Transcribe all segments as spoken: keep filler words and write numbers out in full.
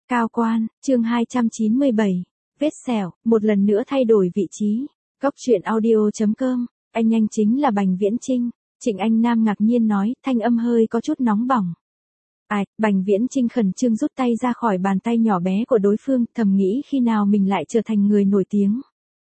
Cao quan, chương hai trăm chín mươi bảy. Vết sẹo, một lần nữa thay đổi vị trí. Góc truyện audio chấm com, anh anh chính là Bành Viễn Chinh. Trịnh Anh Nam ngạc nhiên nói, thanh âm hơi có chút nóng bỏng. Ai, Bành Viễn Chinh khẩn trương rút tay ra khỏi bàn tay nhỏ bé của đối phương, thầm nghĩ khi nào mình lại trở thành người nổi tiếng.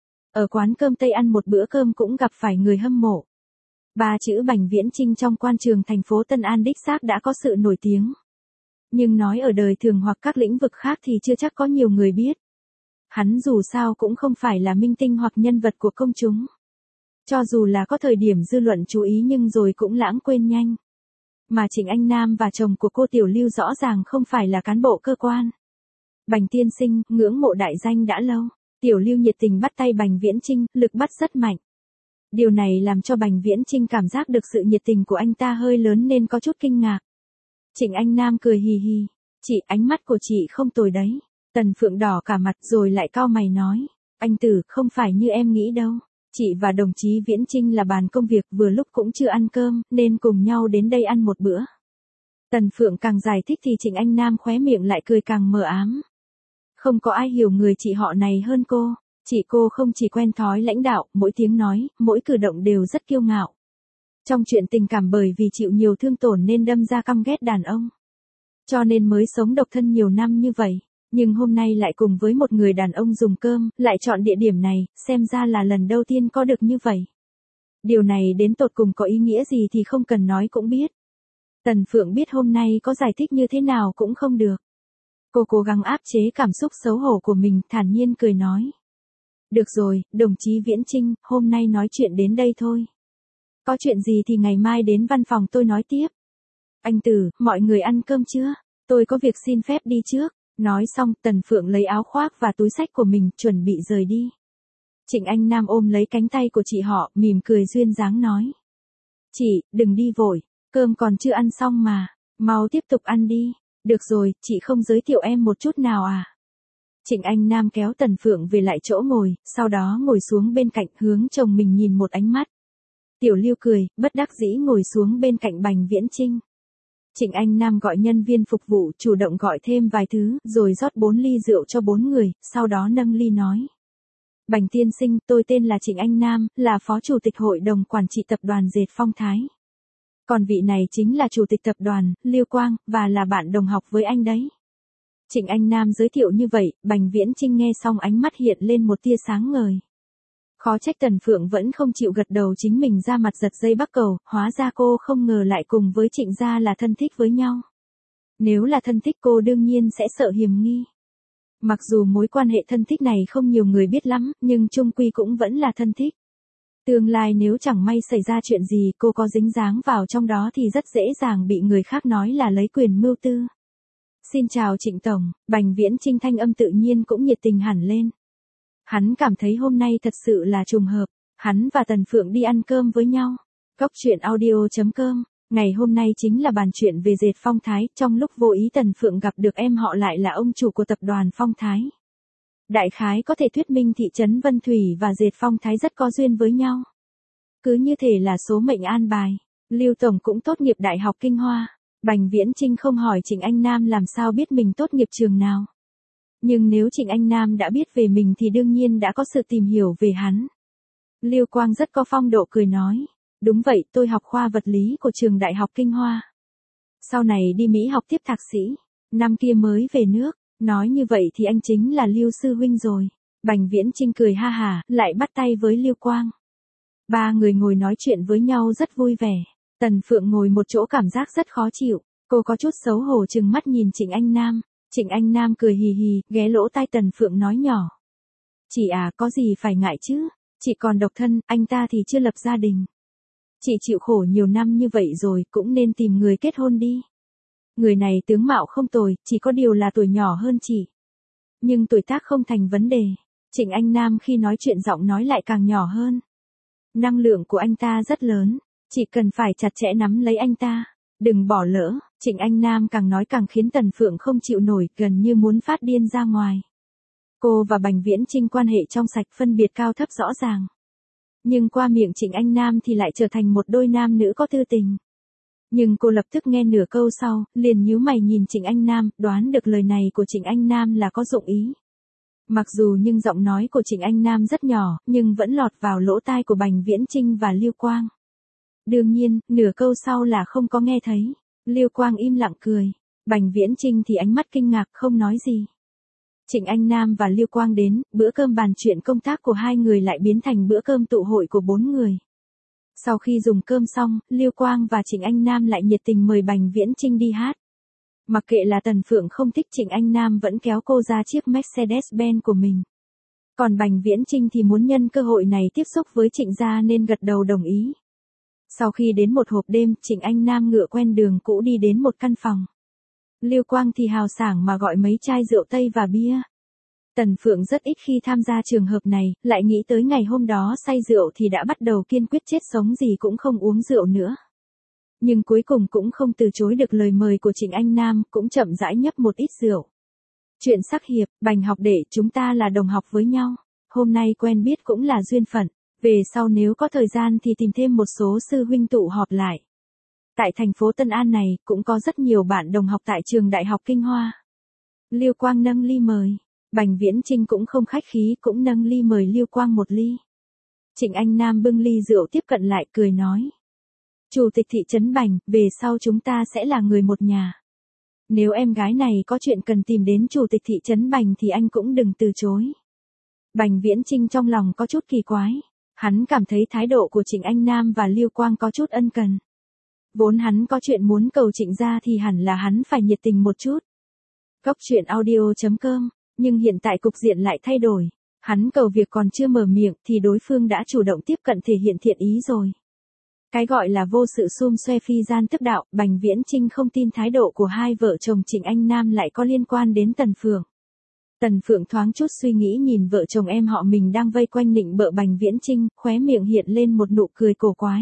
Ở quán cơm Tây ăn một bữa cơm cũng gặp phải người hâm mộ. Ba chữ Bành Viễn Chinh trong quan trường thành phố Tân An đích xác đã có sự nổi tiếng. Nhưng nói ở đời thường hoặc các lĩnh vực khác thì chưa chắc có nhiều người biết. Hắn dù sao cũng không phải là minh tinh hoặc nhân vật của công chúng. Cho dù là có thời điểm dư luận chú ý nhưng rồi cũng lãng quên nhanh. Mà Trịnh Anh Nam và chồng của cô Tiểu Lưu rõ ràng không phải là cán bộ cơ quan. Bành tiên sinh, ngưỡng mộ đại danh đã lâu. Tiểu Lưu nhiệt tình bắt tay Bành Viễn Chinh, lực bắt rất mạnh. Điều này làm cho Bành Viễn Chinh cảm giác được sự nhiệt tình của anh ta hơi lớn nên có chút kinh ngạc. Trịnh Anh Nam cười hì hì, chị, ánh mắt của chị không tồi đấy. Tần Phượng đỏ cả mặt rồi lại cau mày nói, anh Tử, không phải như em nghĩ đâu. Chị và đồng chí Viễn Chinh là bàn công việc, vừa lúc cũng chưa ăn cơm, nên cùng nhau đến đây ăn một bữa. Tần Phượng càng giải thích thì Trịnh Anh Nam khóe miệng lại cười càng mờ ám. Không có ai hiểu người chị họ này hơn cô. Chị cô không chỉ quen thói lãnh đạo, mỗi tiếng nói, mỗi cử động đều rất kiêu ngạo. Trong chuyện tình cảm bởi vì chịu nhiều thương tổn nên đâm ra căm ghét đàn ông. Cho nên mới sống độc thân nhiều năm như vậy. Nhưng hôm nay lại cùng với một người đàn ông dùng cơm, lại chọn địa điểm này, xem ra là lần đầu tiên có được như vậy. Điều này đến tột cùng có ý nghĩa gì thì không cần nói cũng biết. Tần Phượng biết hôm nay có giải thích như thế nào cũng không được. Cô cố gắng áp chế cảm xúc xấu hổ của mình, thản nhiên cười nói. Được rồi, đồng chí Viễn Chinh, hôm nay nói chuyện đến đây thôi. Có chuyện gì thì ngày mai đến văn phòng tôi nói tiếp. Anh Tử, mọi người ăn cơm chưa? Tôi có việc xin phép đi trước. Nói xong, Tần Phượng lấy áo khoác và túi xách của mình, chuẩn bị rời đi. Trịnh Anh Nam ôm lấy cánh tay của chị họ, mỉm cười duyên dáng nói. Chị, đừng đi vội, cơm còn chưa ăn xong mà, mau tiếp tục ăn đi. Được rồi, chị không giới thiệu em một chút nào à? Trịnh Anh Nam kéo Tần Phượng về lại chỗ ngồi, sau đó ngồi xuống bên cạnh, hướng chồng mình nhìn một ánh mắt. Tiểu Lưu cười, bất đắc dĩ ngồi xuống bên cạnh Bành Viễn Chinh. Trịnh Anh Nam gọi nhân viên phục vụ, chủ động gọi thêm vài thứ, rồi rót bốn ly rượu cho bốn người, sau đó nâng ly nói. Bành tiên sinh, tôi tên là Trịnh Anh Nam, là phó chủ tịch hội đồng quản trị tập đoàn Dệt Phong Thái. Còn vị này chính là chủ tịch tập đoàn, Lưu Quang, và là bạn đồng học với anh đấy. Trịnh Anh Nam giới thiệu như vậy, Bành Viễn Chinh nghe xong ánh mắt hiện lên một tia sáng ngời. Khó trách Tần Phượng vẫn không chịu gật đầu, chính mình ra mặt giật dây bắt cầu, hóa ra cô không ngờ lại cùng với Trịnh gia là thân thích với nhau. Nếu là thân thích cô đương nhiên sẽ sợ hiềm nghi. Mặc dù mối quan hệ thân thích này không nhiều người biết lắm, nhưng chung quy cũng vẫn là thân thích. Tương lai nếu chẳng may xảy ra chuyện gì cô có dính dáng vào trong đó thì rất dễ dàng bị người khác nói là lấy quyền mưu tư. Xin chào Trịnh Tổng, Bành Viễn Chinh thanh âm tự nhiên cũng nhiệt tình hẳn lên. Hắn cảm thấy hôm nay thật sự là trùng hợp, hắn và Tần Phượng đi ăn cơm với nhau. Góc truyện audio chấm com, ngày hôm nay chính là bàn chuyện về Dệt Phong Thái, trong lúc vô ý Tần Phượng gặp được em họ lại là ông chủ của tập đoàn Phong Thái. Đại khái có thể thuyết minh thị trấn Vân Thủy và Dệt Phong Thái rất có duyên với nhau. Cứ như thể là số mệnh an bài, Lưu Tổng cũng tốt nghiệp Đại học Kinh Hoa. Bành Viễn Chinh không hỏi Trịnh Anh Nam làm sao biết mình tốt nghiệp trường nào. Nhưng nếu Trịnh Anh Nam đã biết về mình thì đương nhiên đã có sự tìm hiểu về hắn. Lưu Quang rất có phong độ cười nói. Đúng vậy, tôi học khoa vật lý của trường Đại học Kinh Hoa. Sau này đi Mỹ học tiếp thạc sĩ. Năm kia mới về nước. Nói như vậy thì anh chính là Lưu Sư Huynh rồi. Bành Viễn Chinh cười ha hả, lại bắt tay với Lưu Quang. Ba người ngồi nói chuyện với nhau rất vui vẻ. Tần Phượng ngồi một chỗ cảm giác rất khó chịu. Cô có chút xấu hổ trừng mắt nhìn Trịnh Anh Nam. Trịnh Anh Nam cười hì hì, ghé lỗ tai Tần Phượng nói nhỏ. Chị à, có gì phải ngại chứ, chị còn độc thân, anh ta thì chưa lập gia đình. Chị chịu khổ nhiều năm như vậy rồi, cũng nên tìm người kết hôn đi. Người này tướng mạo không tồi, chỉ có điều là tuổi nhỏ hơn chị. Nhưng tuổi tác không thành vấn đề. Trịnh Anh Nam khi nói chuyện giọng nói lại càng nhỏ hơn. Năng lượng của anh ta rất lớn, chị cần phải chặt chẽ nắm lấy anh ta. Đừng bỏ lỡ. Trịnh Anh Nam càng nói càng khiến Tần Phượng không chịu nổi, gần như muốn phát điên ra ngoài. Cô và Bành Viễn Chinh quan hệ trong sạch, phân biệt cao thấp rõ ràng. Nhưng qua miệng Trịnh Anh Nam thì lại trở thành một đôi nam nữ có tư tình. Nhưng cô lập tức nghe nửa câu sau, liền nhíu mày nhìn Trịnh Anh Nam, đoán được lời này của Trịnh Anh Nam là có dụng ý. Mặc dù nhưng giọng nói của Trịnh Anh Nam rất nhỏ, nhưng vẫn lọt vào lỗ tai của Bành Viễn Chinh và Lưu Quang. Đương nhiên, nửa câu sau là không có nghe thấy. Lưu Quang im lặng cười. Bành Viễn Chinh thì ánh mắt kinh ngạc không nói gì. Trịnh Anh Nam và Lưu Quang đến, bữa cơm bàn chuyện công tác của hai người lại biến thành bữa cơm tụ hội của bốn người. Sau khi dùng cơm xong, Lưu Quang và Trịnh Anh Nam lại nhiệt tình mời Bành Viễn Chinh đi hát. Mặc kệ là Tần Phượng không thích Trịnh Anh Nam vẫn kéo cô ra chiếc Mercedes-Benz của mình. Còn Bành Viễn Chinh thì muốn nhân cơ hội này tiếp xúc với Trịnh gia nên gật đầu đồng ý. Sau khi đến một hộp đêm, Trịnh Anh Nam ngựa quen đường cũ đi đến một căn phòng. Lưu Quang thì hào sảng mà gọi mấy chai rượu Tây và bia. Tần Phượng rất ít khi tham gia trường hợp này, lại nghĩ tới ngày hôm đó say rượu thì đã bắt đầu kiên quyết chết sống gì cũng không uống rượu nữa. Nhưng cuối cùng cũng không từ chối được lời mời của Trịnh Anh Nam, cũng chậm rãi nhấp một ít rượu. Chuyện sắc hiệp, Bành học đệ, chúng ta là đồng học với nhau. Hôm nay quen biết cũng là duyên phận. Về sau nếu có thời gian thì tìm thêm một số sư huynh tụ họp lại. Tại thành phố Tân An này, cũng có rất nhiều bạn đồng học tại trường Đại học Kinh Hoa. Lưu Quang nâng ly mời. Bành Viễn Chinh cũng không khách khí, cũng nâng ly mời Lưu Quang một ly. Trịnh Anh Nam bưng ly rượu tiếp cận lại cười nói. Chủ tịch thị trấn Bành, về sau chúng ta sẽ là người một nhà. Nếu em gái này có chuyện cần tìm đến chủ tịch thị trấn Bành thì anh cũng đừng từ chối. Bành Viễn Chinh trong lòng có chút kỳ quái. Hắn cảm thấy thái độ của Trịnh Anh Nam và Lưu Quang có chút ân cần. Vốn hắn có chuyện muốn cầu Trịnh gia thì hẳn là hắn phải nhiệt tình một chút. Góc truyện audio chấm com, nhưng hiện tại cục diện lại thay đổi. Hắn cầu việc còn chưa mở miệng thì đối phương đã chủ động tiếp cận thể hiện thiện ý rồi. Cái gọi là vô sự xum xoe phi gian tức đạo, Bành Viễn Chinh không tin thái độ của hai vợ chồng Trịnh Anh Nam lại có liên quan đến Tần Phượng. Tần Phượng thoáng chút suy nghĩ nhìn vợ chồng em họ mình đang vây quanh nịnh bợ Bành Viễn Chinh, khóe miệng hiện lên một nụ cười cổ quái.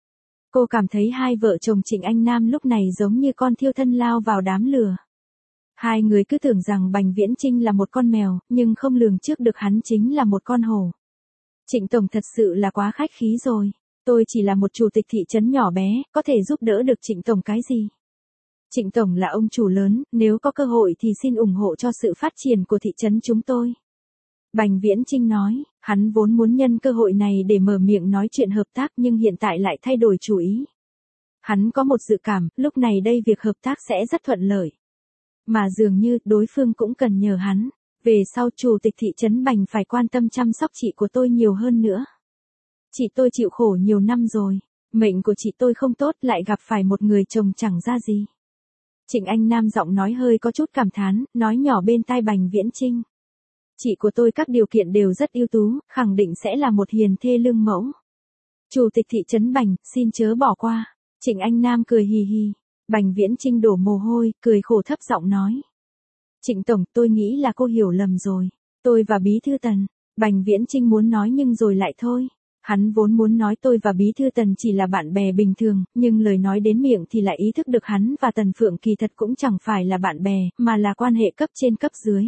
Cô cảm thấy hai vợ chồng Trịnh Anh Nam lúc này giống như con thiêu thân lao vào đám lửa. Hai người cứ tưởng rằng Bành Viễn Chinh là một con mèo, nhưng không lường trước được hắn chính là một con hổ. Trịnh Tổng thật sự là quá khách khí rồi. Tôi chỉ là một chủ tịch thị trấn nhỏ bé, có thể giúp đỡ được Trịnh Tổng cái gì? Trịnh Tổng là ông chủ lớn, nếu có cơ hội thì xin ủng hộ cho sự phát triển của thị trấn chúng tôi. Bành Viễn Chinh nói, hắn vốn muốn nhân cơ hội này để mở miệng nói chuyện hợp tác nhưng hiện tại lại thay đổi chủ ý. Hắn có một dự cảm, lúc này đây việc hợp tác sẽ rất thuận lợi. Mà dường như đối phương cũng cần nhờ hắn, về sau chủ tịch thị trấn Bành phải quan tâm chăm sóc chị của tôi nhiều hơn nữa. Chị tôi chịu khổ nhiều năm rồi, mệnh của chị tôi không tốt lại gặp phải một người chồng chẳng ra gì. Trịnh Anh Nam giọng nói hơi có chút cảm thán, nói nhỏ bên tai Bành Viễn Chinh. Chị của tôi các điều kiện đều rất ưu tú, khẳng định sẽ là một hiền thê lương mẫu. Chủ tịch thị trấn Bành, xin chớ bỏ qua. Trịnh Anh Nam cười hì hì. Bành Viễn Chinh đổ mồ hôi, cười khổ thấp giọng nói. Trịnh Tổng, tôi nghĩ là cô hiểu lầm rồi. Tôi và Bí Thư Tần. Bành Viễn Chinh muốn nói nhưng rồi lại thôi. Hắn vốn muốn nói tôi và Bí Thư Tần chỉ là bạn bè bình thường, nhưng lời nói đến miệng thì lại ý thức được hắn và Tần Phượng kỳ thật cũng chẳng phải là bạn bè, mà là quan hệ cấp trên cấp dưới.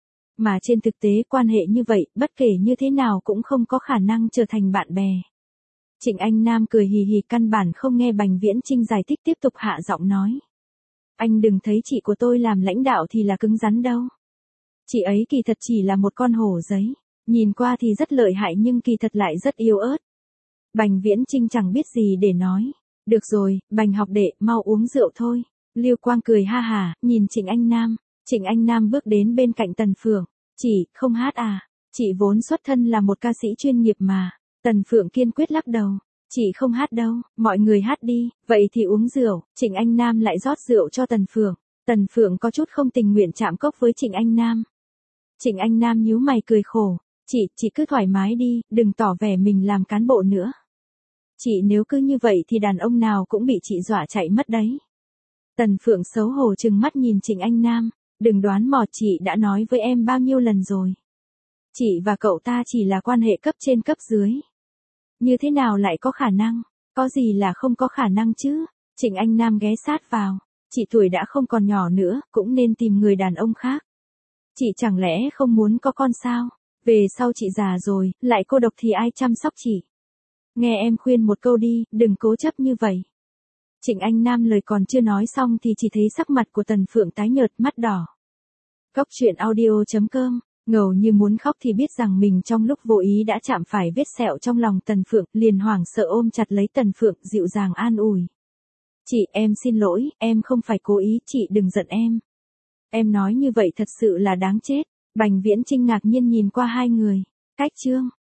Mà trên thực tế quan hệ như vậy, bất kể như thế nào cũng không có khả năng trở thành bạn bè. Trịnh Anh Nam cười hì hì căn bản không nghe Bành Viễn Chinh giải thích tiếp tục hạ giọng nói. Anh đừng thấy chị của tôi làm lãnh đạo thì là cứng rắn đâu. Chị ấy kỳ thật chỉ là một con hổ giấy. Nhìn qua thì rất lợi hại nhưng kỳ thật lại rất yếu ớt. Bành Viễn Chinh chẳng biết gì để nói. Được rồi, Bành học đệ, mau uống rượu thôi. Lưu Quang cười ha hà, nhìn Trịnh Anh Nam. Trịnh Anh Nam bước đến bên cạnh Tần Phượng. Chị, không hát à? Chị vốn xuất thân là một ca sĩ chuyên nghiệp mà. Tần Phượng kiên quyết lắc đầu. Chị không hát đâu, mọi người hát đi, vậy thì uống rượu. Trịnh Anh Nam lại rót rượu cho Tần Phượng. Tần Phượng có chút không tình nguyện chạm cốc với Trịnh Anh Nam. Trịnh Anh Nam nhíu mày cười khổ. Chị, chị cứ thoải mái đi, đừng tỏ vẻ mình làm cán bộ nữa. Chị nếu cứ như vậy thì đàn ông nào cũng bị chị dọa chạy mất đấy. Tần Phượng xấu hổ trừng mắt nhìn Trịnh Anh Nam. Đừng đoán mò, chị đã nói với em bao nhiêu lần rồi. Chị và cậu ta chỉ là quan hệ cấp trên cấp dưới. Như thế nào lại có khả năng? Có gì là không có khả năng chứ? Trịnh Anh Nam ghé sát vào. Chị tuổi đã không còn nhỏ nữa, cũng nên tìm người đàn ông khác. Chị chẳng lẽ không muốn có con sao? Về sau chị già rồi, lại cô độc thì ai chăm sóc chị? Nghe em khuyên một câu đi, đừng cố chấp như vậy. Trịnh Anh Nam lời còn chưa nói xong thì chỉ thấy sắc mặt của Tần Phượng tái nhợt, mắt đỏ. Cốc truyện audio chấm com, ngầu như muốn khóc thì biết rằng mình trong lúc vô ý đã chạm phải vết sẹo trong lòng Tần Phượng, liền hoảng sợ ôm chặt lấy Tần Phượng, dịu dàng an ủi. Chị, em xin lỗi, em không phải cố ý, chị đừng giận em. Em nói như vậy thật sự là đáng chết. Bành Viễn Chinh ngạc nhiên nhìn qua hai người. Cách chương.